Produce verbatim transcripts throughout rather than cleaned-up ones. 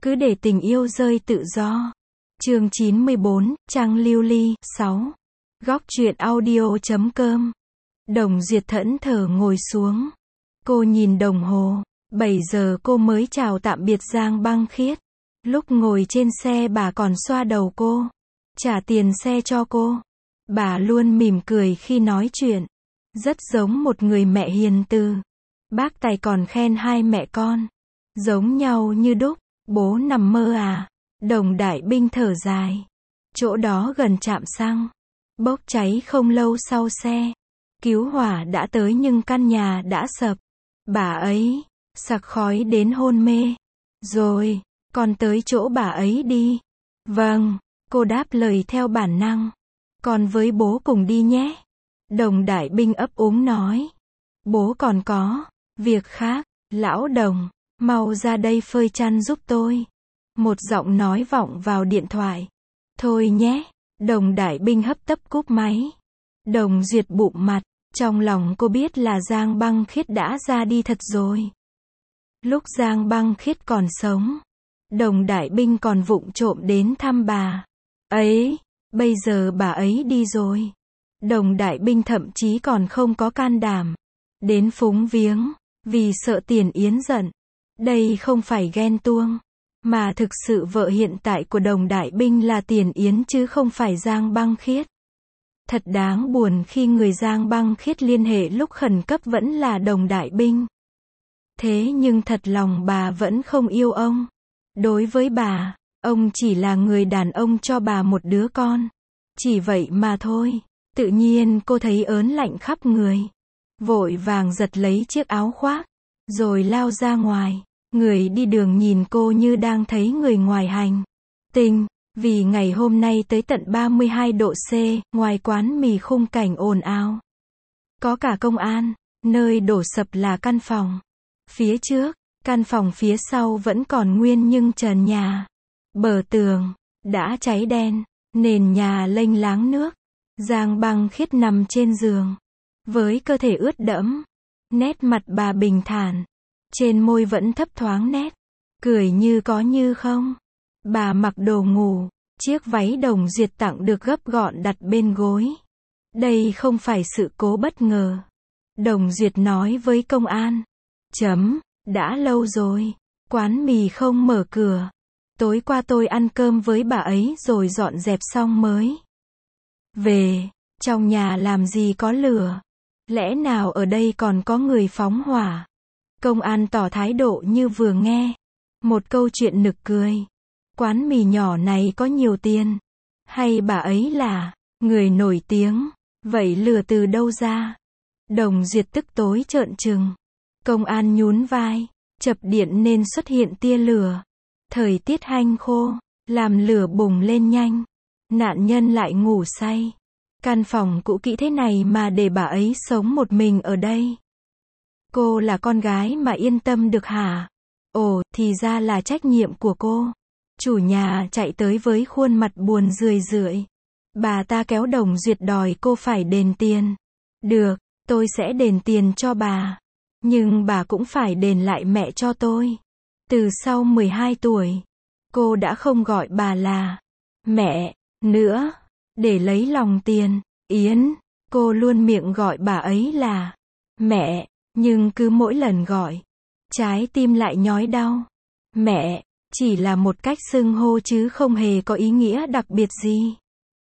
Cứ để tình yêu rơi tự do. Chương chín mươi bốn, Trăng Lưu Ly, sáu. Góc truyện audio chấm com. Đồng Duyệt thẫn thờ ngồi xuống. Cô nhìn đồng hồ, bảy giờ cô mới chào tạm biệt Giang Băng Khiết. Lúc ngồi trên xe bà còn xoa đầu cô, trả tiền xe cho cô. Bà luôn mỉm cười khi nói chuyện, rất giống một người mẹ hiền từ. Bác Tài còn khen hai mẹ con giống nhau như đúc. Bố nằm mơ à? Đồng Đại Binh thở dài. Chỗ đó gần trạm xăng, bốc cháy không lâu sau xe cứu hỏa đã tới nhưng căn nhà đã sập. Bà ấy sặc khói đến hôn mê. Rồi, con tới chỗ bà ấy đi. Vâng, cô đáp lời theo bản năng. Con với bố cùng đi nhé. Đồng Đại Binh ấp úng nói. Bố còn có việc khác. Lão Đồng, mau ra đây phơi chăn giúp tôi. Một giọng nói vọng vào điện thoại. Thôi nhé. Đồng Đại Binh hấp tấp cúp máy. Đồng Duyệt bụm mặt. Trong lòng cô biết là Giang Băng Khiết đã ra đi thật rồi. Lúc Giang Băng Khiết còn sống, Đồng Đại Binh còn vụng trộm đến thăm bà ấy. Bây giờ bà ấy đi rồi, Đồng Đại Binh thậm chí còn không có can đảm đến phúng viếng, vì sợ Tiền Yến giận. Đây không phải ghen tuông, mà thực sự vợ hiện tại của Đồng Đại Binh là Tiền Yến chứ không phải Giang Băng Khiết. Thật đáng buồn khi người Giang Băng Khiết liên hệ lúc khẩn cấp vẫn là Đồng Đại Binh. Thế nhưng thật lòng bà vẫn không yêu ông. Đối với bà, ông chỉ là người đàn ông cho bà một đứa con. Chỉ vậy mà thôi. Tự nhiên cô thấy ớn lạnh khắp người. Vội vàng giật lấy chiếc áo khoác, rồi lao ra ngoài. Người đi đường nhìn cô như đang thấy người ngoài hành tinh. Vì ngày hôm nay tới tận ba mươi hai độ C, ngoài quán mì khung cảnh ồn ào. Có cả công an, nơi đổ sập là căn phòng. Phía trước, căn phòng phía sau vẫn còn nguyên nhưng trần nhà, bờ tường đã cháy đen, nền nhà lênh láng nước. Giang Băng Khiết nằm trên giường, với cơ thể ướt đẫm. Nét mặt bà bình thản, trên môi vẫn thấp thoáng nét cười như có như không. Bà mặc đồ ngủ, chiếc váy Đồng Duyệt tặng được gấp gọn đặt bên gối. Đây không phải sự cố bất ngờ. Đồng Duyệt nói với công an. Chấm, đã lâu rồi, quán mì không mở cửa. Tối qua tôi ăn cơm với bà ấy rồi dọn dẹp xong mới về. Trong nhà làm gì có lửa? Lẽ nào ở đây còn có người phóng hỏa? Công an tỏ thái độ như vừa nghe một câu chuyện nực cười. Quán mì nhỏ này có nhiều tiền? Hay bà ấy là người nổi tiếng? Vậy lừa từ đâu ra? Đồng Duyệt tức tối trợn trừng. Công an nhún vai. Chập điện nên xuất hiện tia lửa. Thời tiết hanh khô, làm lửa bùng lên nhanh. Nạn nhân lại ngủ say. Căn phòng cũ kỹ thế này mà để bà ấy sống một mình ở đây. Cô là con gái mà yên tâm được hả? Ồ, thì ra là trách nhiệm của cô. Chủ nhà chạy tới với khuôn mặt buồn rười rượi. Bà ta kéo Đồng Duyệt đòi cô phải đền tiền. Được, tôi sẽ đền tiền cho bà. Nhưng bà cũng phải đền lại mẹ cho tôi. Từ sau mười hai tuổi, cô đã không gọi bà là mẹ nữa. Để lấy lòng Tiền Yến, cô luôn miệng gọi bà ấy là mẹ. Nhưng cứ mỗi lần gọi, trái tim lại nhói đau. Mẹ chỉ là một cách xưng hô chứ không hề có ý nghĩa đặc biệt gì.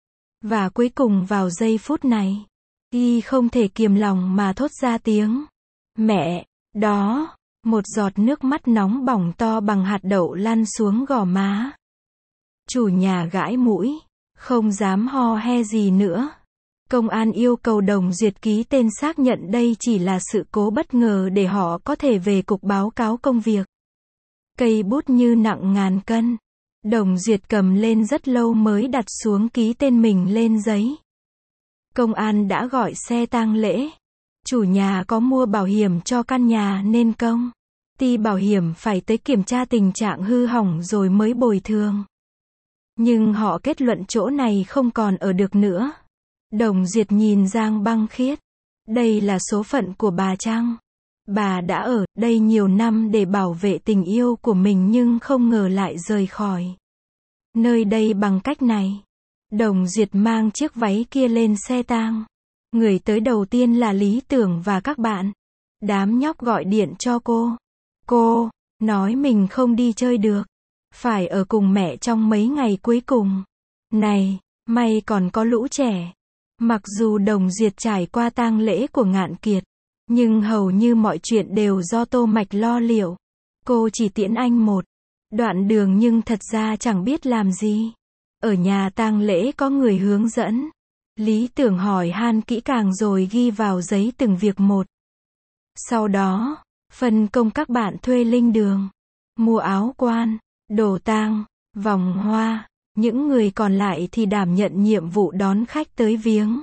Và cuối cùng vào giây phút này, y không thể kiềm lòng mà thốt ra tiếng mẹ. Đó, một giọt nước mắt nóng bỏng to bằng hạt đậu lăn xuống gò má. Chủ nhà gãi mũi, không dám ho he gì nữa. Công an yêu cầu Đồng Duyệt ký tên xác nhận đây chỉ là sự cố bất ngờ để họ có thể về cục báo cáo công việc. Cây bút như nặng ngàn cân. Đồng Duyệt cầm lên rất lâu mới đặt xuống ký tên mình lên giấy. Công an đã gọi xe tang lễ. Chủ nhà có mua bảo hiểm cho căn nhà nên công ty bảo hiểm phải tới kiểm tra tình trạng hư hỏng rồi mới bồi thường. Nhưng họ kết luận chỗ này không còn ở được nữa. Đồng Duyệt nhìn Giang Băng Khiết. Đây là số phận của bà chăng? Bà đã ở đây nhiều năm để bảo vệ tình yêu của mình nhưng không ngờ lại rời khỏi nơi đây bằng cách này. Đồng Duyệt mang chiếc váy kia lên xe tang. Người tới đầu tiên là Lý Tưởng và các bạn. Đám nhóc gọi điện cho cô. Cô nói mình không đi chơi được, phải ở cùng mẹ trong mấy ngày cuối cùng. Này, may còn có lũ trẻ. Mặc dù Đồng Duyệt trải qua tang lễ của Ngạn Kiệt, nhưng hầu như mọi chuyện đều do Tô Mạch lo liệu. Cô chỉ tiễn anh một đoạn đường nhưng thật ra chẳng biết làm gì. Ở nhà tang lễ có người hướng dẫn. Lý Tưởng hỏi han kỹ càng rồi ghi vào giấy từng việc một. Sau đó, phân công các bạn thuê linh đường, mua áo quan, đồ tang, vòng hoa. Những người còn lại thì đảm nhận nhiệm vụ đón khách tới viếng.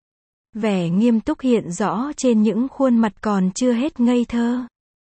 Vẻ nghiêm túc hiện rõ trên những khuôn mặt còn chưa hết ngây thơ.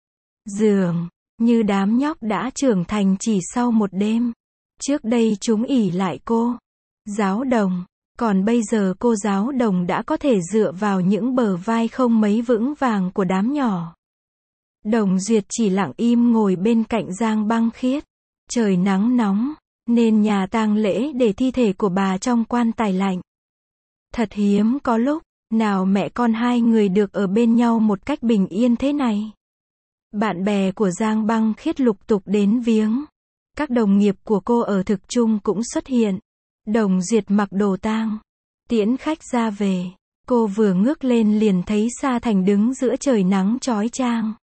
Dường như đám nhóc đã trưởng thành chỉ sau một đêm. Trước đây chúng ỷ lại cô giáo đồng, còn bây giờ cô giáo đồng đã có thể dựa vào những bờ vai không mấy vững vàng của đám nhỏ. Đồng Duyệt chỉ lặng im ngồi bên cạnh Giang Băng Khiết. Trời nắng nóng, nên nhà tang lễ để thi thể của bà trong quan tài lạnh. Thật hiếm có lúc nào mẹ con hai người được ở bên nhau một cách bình yên thế này. Bạn bè của Giang Băng Khiết lục tục đến viếng. Các đồng nghiệp của cô ở thực trung cũng xuất hiện. Đồng Duyệt mặc đồ tang, tiễn khách ra về. Cô vừa ngước lên liền thấy Sa Thành đứng giữa trời nắng chói chang.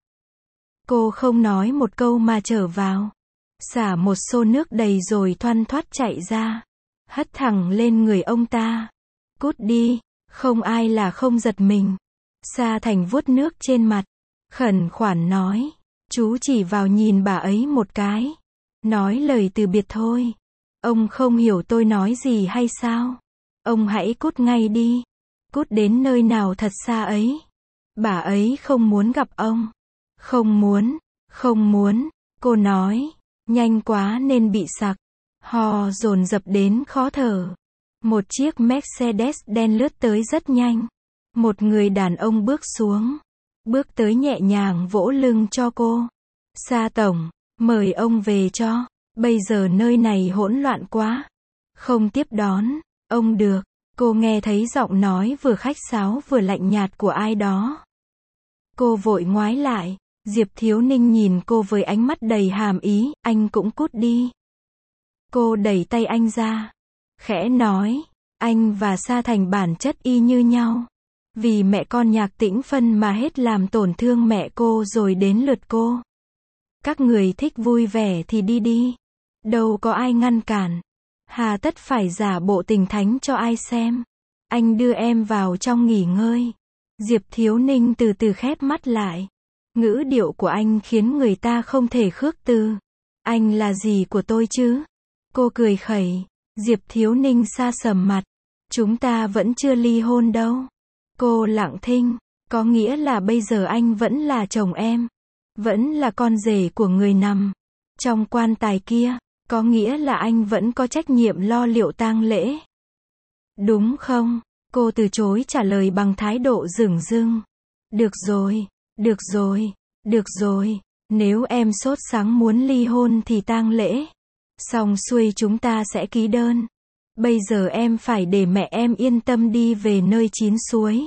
Cô không nói một câu mà trở vào, xả một xô nước đầy rồi thoăn thoắt chạy ra, hất thẳng lên người ông ta. Cút đi, không ai là không giật mình. Sa Thành vuốt nước trên mặt, khẩn khoản nói, chú chỉ vào nhìn bà ấy một cái, nói lời từ biệt thôi. Ông không hiểu tôi nói gì hay sao? Ông hãy cút ngay đi. Cút đến nơi nào thật xa ấy. Bà ấy không muốn gặp ông. Không muốn, không muốn, cô nói, nhanh quá nên bị sặc. Ho dồn dập đến khó thở. Một chiếc Mercedes đen lướt tới rất nhanh. Một người đàn ông bước xuống, bước tới nhẹ nhàng vỗ lưng cho cô. Sa tổng, mời ông về cho. Bây giờ nơi này hỗn loạn quá. Không tiếp đón ông được. Cô nghe thấy giọng nói vừa khách sáo vừa lạnh nhạt của ai đó. Cô vội ngoái lại. Diệp Thiếu Ninh nhìn cô với ánh mắt đầy hàm ý, anh cũng cút đi. Cô đẩy tay anh ra, khẽ nói, anh và Sa Thành bản chất y như nhau. Vì mẹ con Nhạc Tĩnh Phân mà hết làm tổn thương mẹ cô rồi đến lượt cô. Các người thích vui vẻ thì đi đi. Đâu có ai ngăn cản. Hà tất phải giả bộ tình thánh cho ai xem. Anh đưa em vào trong nghỉ ngơi. Diệp Thiếu Ninh từ từ khép mắt lại. Ngữ điệu của anh khiến người ta không thể khước từ. Anh là gì của tôi chứ? Cô cười khẩy. Diệp Thiếu Ninh sa sầm mặt. Chúng ta vẫn chưa ly hôn đâu. Cô lặng thinh. Có nghĩa là bây giờ anh vẫn là chồng em. Vẫn là con rể của người nằm trong quan tài kia. Có nghĩa là anh vẫn có trách nhiệm lo liệu tang lễ. Đúng không? Cô từ chối trả lời bằng thái độ dửng dưng. Được rồi, được rồi, được rồi. Nếu em sốt sắng muốn ly hôn thì tang lễ xong xuôi chúng ta sẽ ký đơn. Bây giờ em phải để mẹ em yên tâm đi về nơi chín suối.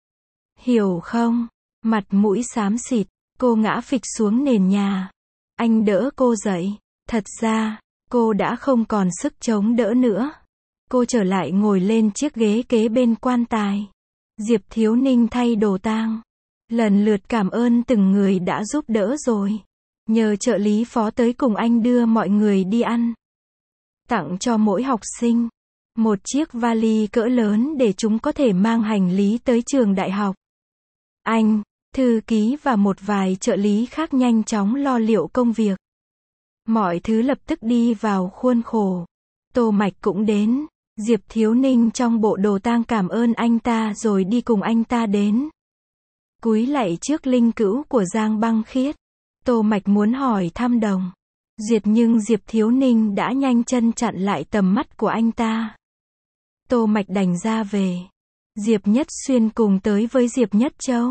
Hiểu không? Mặt mũi xám xịt, cô ngã phịch xuống nền nhà. Anh đỡ cô dậy. Thật ra, cô đã không còn sức chống đỡ nữa. Cô trở lại ngồi lên chiếc ghế kế bên quan tài. Diệp Thiếu Ninh thay đồ tang. Lần lượt cảm ơn từng người đã giúp đỡ rồi. Nhờ trợ lý phó tới cùng anh đưa mọi người đi ăn. Tặng cho mỗi học sinh một chiếc vali cỡ lớn để chúng có thể mang hành lý tới trường đại học. Anh, thư ký và một vài trợ lý khác nhanh chóng lo liệu công việc. Mọi thứ lập tức đi vào khuôn khổ. Tô Mạch cũng đến. Diệp Thiếu Ninh trong bộ đồ tang cảm ơn anh ta rồi đi cùng anh ta đến. Cúi lạy trước linh cữu của Giang Băng Khiết. Tô Mạch muốn hỏi thăm Đồng Duyệt nhưng Diệp Thiếu Ninh đã nhanh chân chặn lại tầm mắt của anh ta. Tô Mạch đành ra về. Diệp Nhất Xuyên cùng tới với Diệp Nhất Châu.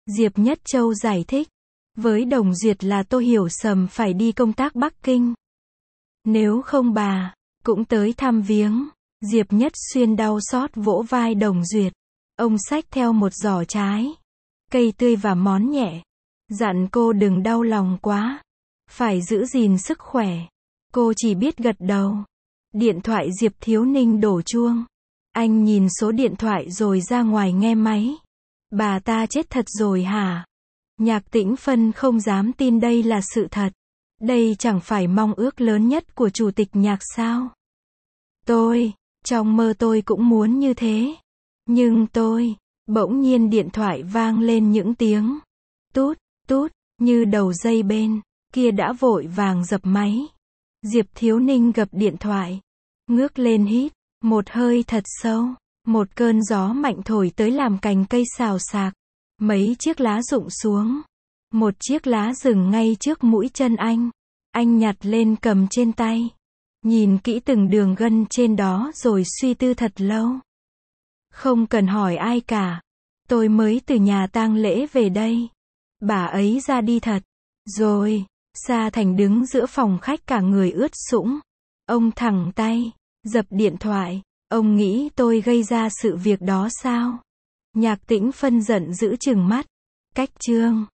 Diệp Nhất Châu giải thích. Với Đồng Duyệt là Tô Hiểu Sầm phải đi công tác Bắc Kinh. Nếu không bà cũng tới thăm viếng. Diệp Nhất Xuyên đau xót vỗ vai Đồng Duyệt. Ông xách theo một giỏ trái cây tươi và món nhẹ. Dặn cô đừng đau lòng quá. Phải giữ gìn sức khỏe. Cô chỉ biết gật đầu. Điện thoại Diệp Thiếu Ninh đổ chuông. Anh nhìn số điện thoại rồi ra ngoài nghe máy. Bà ta chết thật rồi hả? Nhạc Tĩnh Phân không dám tin đây là sự thật. Đây chẳng phải mong ước lớn nhất của chủ tịch Nhạc sao? Tôi, trong mơ tôi cũng muốn như thế. Nhưng tôi, bỗng nhiên điện thoại vang lên những tiếng tút, tút, như đầu dây bên kia đã vội vàng dập máy. Diệp Thiếu Ninh gập điện thoại, ngước lên hít một hơi thật sâu. Một cơn gió mạnh thổi tới làm cành cây xào xạc. Mấy chiếc lá rụng xuống. Một chiếc lá rừng ngay trước mũi chân anh. Anh nhặt lên cầm trên tay. Nhìn kỹ từng đường gân trên đó rồi suy tư thật lâu. Không cần hỏi ai cả. Tôi mới từ nhà tang lễ về đây. Bà ấy ra đi thật. Rồi, Sa Thành đứng giữa phòng khách cả người ướt sũng. Ông thẳng tay, dập điện thoại. Ông nghĩ tôi gây ra sự việc đó sao? Nhạc Tĩnh Phân giận dữ trừng mắt. Cách chương